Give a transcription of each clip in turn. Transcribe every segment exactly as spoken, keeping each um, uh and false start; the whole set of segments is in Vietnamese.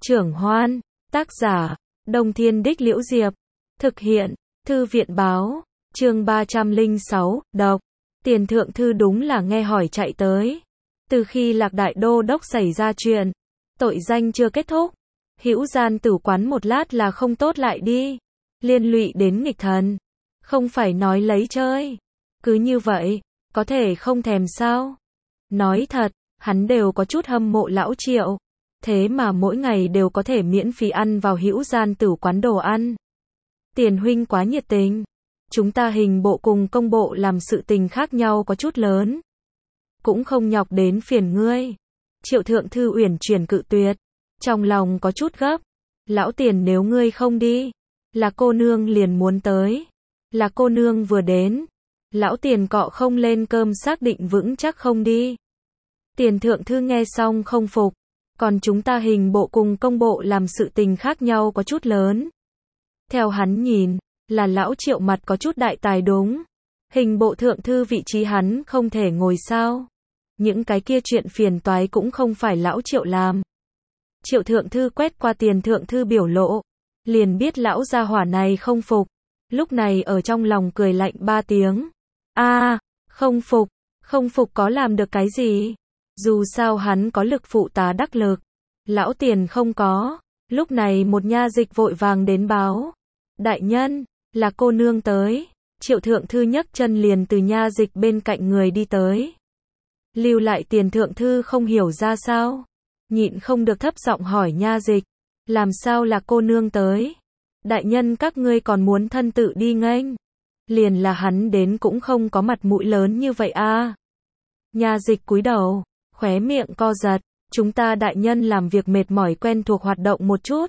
Trưởng Hoan, tác giả, Đông Thiên Đích Liễu Diệp, thực hiện, Thư viện Báo, chương ba trăm lẻ sáu, đọc, Tiền Thượng Thư đúng là nghe hỏi chạy tới. Từ khi Lạc Đại Đô Đốc xảy ra chuyện, tội danh chưa kết thúc, hữu gian tử quán một lát là không tốt lại đi, liên lụy đến nghịch thần, không phải nói lấy chơi. Cứ như vậy, có thể không thèm sao? Nói thật, hắn đều có chút hâm mộ lão Triệu. Thế mà mỗi ngày đều có thể miễn phí ăn vào hữu gian tử quán đồ ăn. Tiền huynh quá nhiệt tình. Chúng ta hình bộ cùng công bộ làm sự tình khác nhau có chút lớn. Cũng không nhọc đến phiền ngươi. Triệu Thượng Thư uyển chuyển cự tuyệt. Trong lòng có chút gấp. Lão Tiền nếu ngươi không đi, là cô nương liền muốn tới. Là cô nương vừa đến, lão Tiền cọ không lên cơm xác định vững chắc không đi. Tiền Thượng Thư nghe xong không phục. Còn chúng ta hình bộ cùng công bộ làm sự tình khác nhau có chút lớn. Theo hắn nhìn, là lão Triệu mặt có chút đại tài đúng. Hình bộ thượng thư vị trí hắn không thể ngồi sao. Những cái kia chuyện phiền toái cũng không phải lão Triệu làm. Triệu Thượng Thư quét qua Tiền Thượng Thư biểu lộ, liền biết lão gia hỏa này không phục. Lúc này ở trong lòng cười lạnh ba tiếng. A, à, không phục, không phục có làm được cái gì? Dù sao hắn có lực phụ tá đắc lực, lão Tiền không có. Lúc này một nha dịch vội vàng đến báo. Đại nhân, là cô nương tới. Triệu Thượng Thư nhấc chân liền từ nha dịch bên cạnh người đi tới. Lưu lại Tiền Thượng Thư không hiểu ra sao. Nhịn không được thấp giọng hỏi nha dịch. Làm sao là cô nương tới? Đại nhân các ngươi còn muốn thân tự đi nghênh. Liền là hắn đến cũng không có mặt mũi lớn như vậy a. À. Nha dịch cúi đầu, khóe miệng co giật, chúng ta đại nhân làm việc mệt mỏi quen thuộc hoạt động một chút.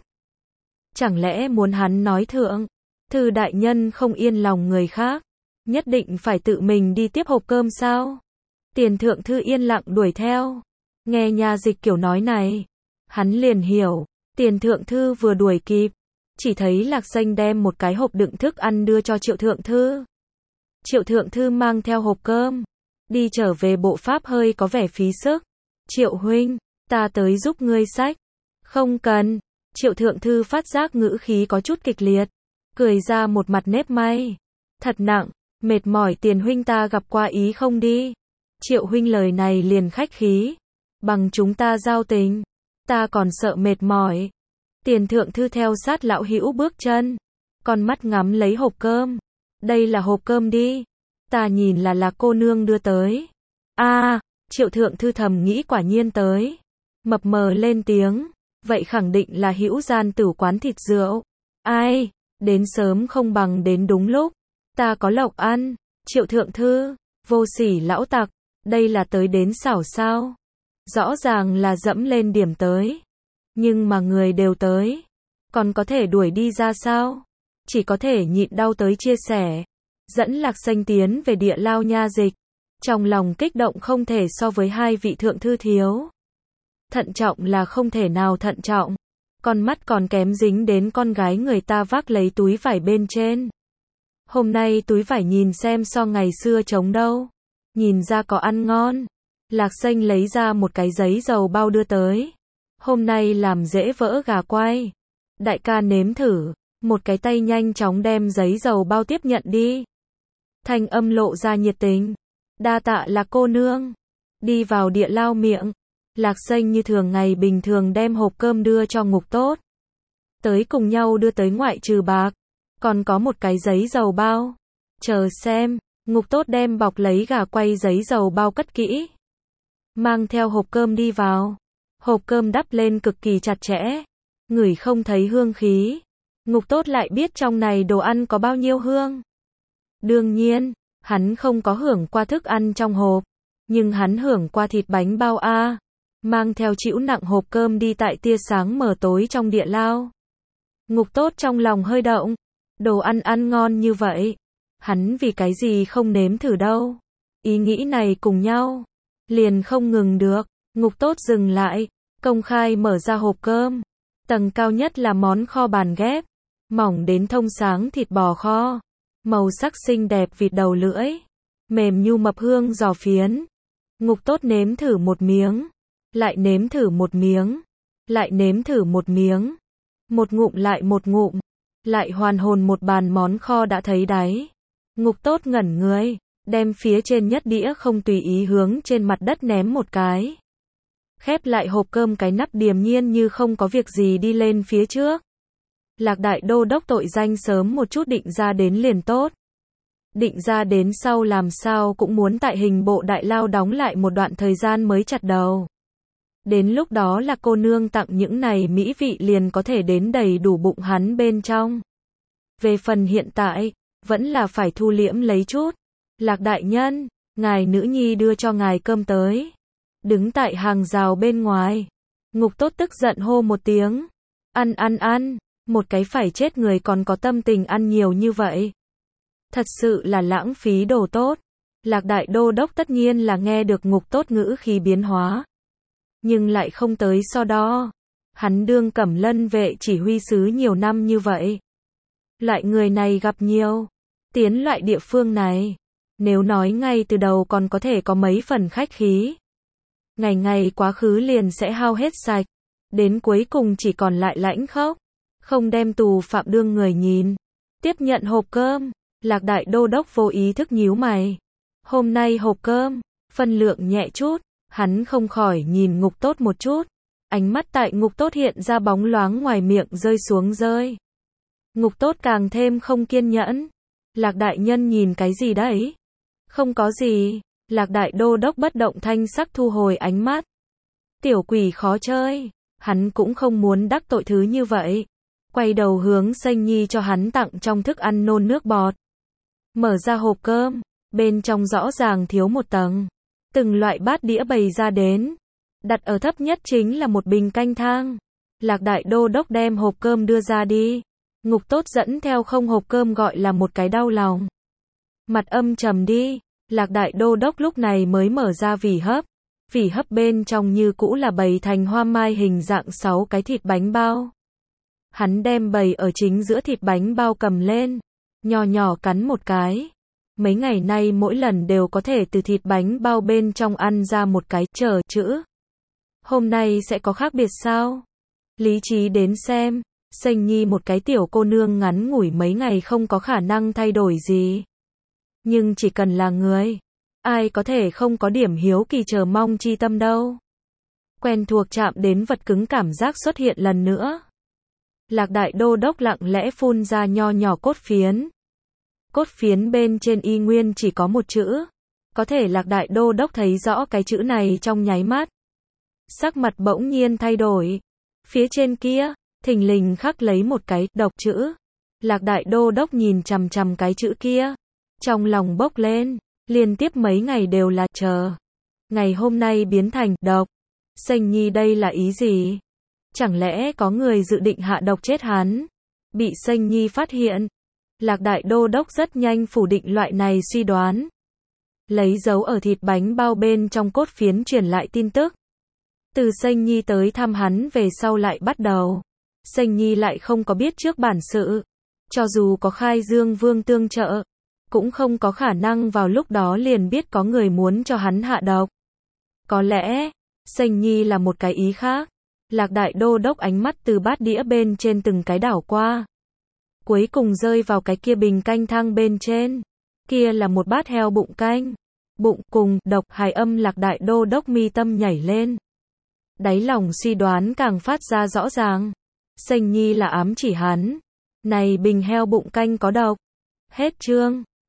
Chẳng lẽ muốn hắn nói thượng, thư đại nhân không yên lòng người khác, nhất định phải tự mình đi tiếp hộp cơm sao? Tiền Thượng Thư yên lặng đuổi theo, nghe nha dịch kiểu nói này, hắn liền hiểu, Tiền Thượng Thư vừa đuổi kịp, chỉ thấy Lạc Danh đem một cái hộp đựng thức ăn đưa cho Triệu Thượng Thư. Triệu Thượng Thư mang theo hộp cơm, đi trở về bộ pháp hơi có vẻ phí sức. Triệu huynh, ta tới giúp ngươi xách. Không cần. Triệu Thượng Thư phát giác ngữ khí có chút kịch liệt, cười ra một mặt nếp may. Thật nặng, mệt mỏi Tiền huynh ta gặp qua ý không đi. Triệu huynh lời này liền khách khí. Bằng chúng ta giao tình, ta còn sợ mệt mỏi. Tiền Thượng Thư theo sát lão hữu bước chân, con mắt ngắm lấy hộp cơm. Đây là hộp cơm đi. Ta nhìn là là cô nương đưa tới. A, à, Triệu Thượng Thư thầm nghĩ quả nhiên tới. Mập mờ lên tiếng, vậy khẳng định là hữu gian tử quán thịt rượu. Ai, đến sớm không bằng đến đúng lúc. Ta có lộc ăn. Triệu Thượng Thư, vô sỉ lão tặc, đây là tới đến xảo sao? Rõ ràng là dẫm lên điểm tới. Nhưng mà người đều tới, còn có thể đuổi đi ra sao? Chỉ có thể nhịn đau tới chia sẻ. Dẫn Lạc Danh tiến về địa lao nha dịch. Trong lòng kích động không thể so với hai vị thượng thư thiếu. Thận trọng là không thể nào thận trọng. Con mắt còn kém dính đến con gái người ta vác lấy túi vải bên trên. Hôm nay túi vải nhìn xem so ngày xưa trống đâu. Nhìn ra có ăn ngon. Lạc Danh lấy ra một cái giấy dầu bao đưa tới. Hôm nay làm dễ vỡ gà quay. Đại ca nếm thử. Một cái tay nhanh chóng đem giấy dầu bao tiếp nhận đi. Thanh âm lộ ra nhiệt tình. Đa tạ là cô nương. Đi vào địa lao miệng. Lạc Danh như thường ngày bình thường đem hộp cơm đưa cho Ngục Tốt. Tới cùng nhau đưa tới ngoại trừ bạc. Còn có một cái giấy dầu bao. Chờ xem. Ngục Tốt đem bọc lấy gà quay giấy dầu bao cất kỹ. Mang theo hộp cơm đi vào. Hộp cơm đắp lên cực kỳ chặt chẽ. Ngửi không thấy hương khí. Ngục Tốt lại biết trong này đồ ăn có bao nhiêu hương. Đương nhiên, hắn không có hưởng qua thức ăn trong hộp, nhưng hắn hưởng qua thịt bánh bao a. Mang theo chịu nặng hộp cơm đi tại tia sáng mờ tối trong địa lao. Ngục Tốt trong lòng hơi động, đồ ăn ăn ngon như vậy, hắn vì cái gì không nếm thử đâu. Ý nghĩ này cùng nhau, liền không ngừng được. Ngục Tốt dừng lại, công khai mở ra hộp cơm. Tầng cao nhất là món kho bàn ghép, mỏng đến thông sáng thịt bò kho. Màu sắc xinh đẹp vịt đầu lưỡi, mềm nhu mập hương giò phiến. Ngục Tốt nếm thử một miếng, lại nếm thử một miếng, lại nếm thử một miếng. Một ngụm lại một ngụm, lại hoàn hồn một bàn món kho đã thấy đáy. Ngục Tốt ngẩn người, đem phía trên nhất đĩa không tùy ý hướng trên mặt đất ném một cái. Khép lại hộp cơm cái nắp điềm nhiên như không có việc gì đi lên phía trước. Lạc Đại Đô Đốc tội danh sớm một chút định ra đến liền tốt. Định ra đến sau làm sao cũng muốn tại hình bộ đại lao đóng lại một đoạn thời gian mới chặt đầu. Đến lúc đó là cô nương tặng những này mỹ vị liền có thể đến đầy đủ bụng hắn bên trong. Về phần hiện tại, vẫn là phải thu liễm lấy chút. Lạc đại nhân, ngài nữ nhi đưa cho ngài cơm tới. Đứng tại hàng rào bên ngoài. Ngục Tốt tức giận hô một tiếng. Ăn ăn ăn, một cái phải chết người còn có tâm tình ăn nhiều như vậy. Thật sự là lãng phí đồ tốt. Lạc Đại Đô Đốc tất nhiên là nghe được Ngục Tốt ngữ khí biến hóa. Nhưng lại không tới so đo. Hắn đương Cẩm Lân vệ chỉ huy sứ nhiều năm như vậy. Loại người này gặp nhiều. Tiến loại địa phương này. Nếu nói ngay từ đầu còn có thể có mấy phần khách khí. Ngày ngày quá khứ liền sẽ hao hết sạch. Đến cuối cùng chỉ còn lại lãnh khốc. Không đem tù phạm đương người nhìn. Tiếp nhận hộp cơm. Lạc Đại Đô Đốc vô ý thức nhíu mày. Hôm nay hộp cơm, phân lượng nhẹ chút. Hắn không khỏi nhìn Ngục Tốt một chút. Ánh mắt tại Ngục Tốt hiện ra bóng loáng ngoài miệng rơi xuống rơi. Ngục Tốt càng thêm không kiên nhẫn. Lạc đại nhân nhìn cái gì đấy? Không có gì. Lạc Đại Đô Đốc bất động thanh sắc thu hồi ánh mắt. Tiểu quỷ khó chơi. Hắn cũng không muốn đắc tội thứ như vậy. Quay đầu hướng Xanh Nhi cho hắn tặng trong thức ăn nôn nước bọt. Mở ra hộp cơm. Bên trong rõ ràng thiếu một tầng. Từng loại bát đĩa bày ra đến. Đặt ở thấp nhất chính là một bình canh thang. Lạc Đại Đô Đốc đem hộp cơm đưa ra đi. Ngục Tốt dẫn theo không hộp cơm gọi là một cái đau lòng. Mặt âm trầm đi. Lạc Đại Đô Đốc lúc này mới mở ra vỉ hấp. Vỉ hấp bên trong như cũ là bày thành hoa mai hình dạng sáu cái thịt bánh bao. Hắn đem bày ở chính giữa thịt bánh bao cầm lên. Nhỏ nhỏ cắn một cái. Mấy ngày nay mỗi lần đều có thể từ thịt bánh bao bên trong ăn ra một cái chờ chữ. Hôm nay sẽ có khác biệt sao? Lý trí đến xem, Xanh Nhi một cái tiểu cô nương ngắn ngủi mấy ngày không có khả năng thay đổi gì. Nhưng chỉ cần là người, ai có thể không có điểm hiếu kỳ chờ mong chi tâm đâu. Quen thuộc chạm đến vật cứng cảm giác xuất hiện lần nữa. Lạc Đại Đô Đốc lặng lẽ phun ra nho nhỏ cốt phiến. Cốt phiến bên trên y nguyên chỉ có một chữ. Có thể Lạc Đại Đô Đốc thấy rõ cái chữ này trong nháy mắt. Sắc mặt bỗng nhiên thay đổi. Phía trên kia, thình lình khắc lấy một cái độc chữ. Lạc Đại Đô Đốc nhìn chằm chằm cái chữ kia. Trong lòng bốc lên. Liên tiếp mấy ngày đều là chờ. Ngày hôm nay biến thành độc. Xanh Nhi đây là ý gì? Chẳng lẽ có người dự định hạ độc chết hắn? Bị Xanh Nhi phát hiện. Lạc Đại Đô Đốc rất nhanh phủ định loại này suy đoán. Lấy dấu ở thịt bánh bao bên trong cốt phiến truyền lại tin tức. Từ Xanh Nhi tới thăm hắn về sau lại bắt đầu. Xanh Nhi lại không có biết trước bản sự. Cho dù có Khai Dương Vương tương trợ, cũng không có khả năng vào lúc đó liền biết có người muốn cho hắn hạ độc. Có lẽ, Xanh Nhi là một cái ý khác. Lạc Đại Đô Đốc ánh mắt từ bát đĩa bên trên từng cái đảo qua. Cuối cùng rơi vào cái kia bình canh thang bên trên. Kia là một bát heo bụng canh. Bụng cùng độc hài âm Lạc Đại Đô Đốc mi tâm nhảy lên. Đáy lòng suy đoán càng phát ra rõ ràng. Xanh Nhi là ám chỉ hắn. Này bình heo bụng canh có độc. Hết chương.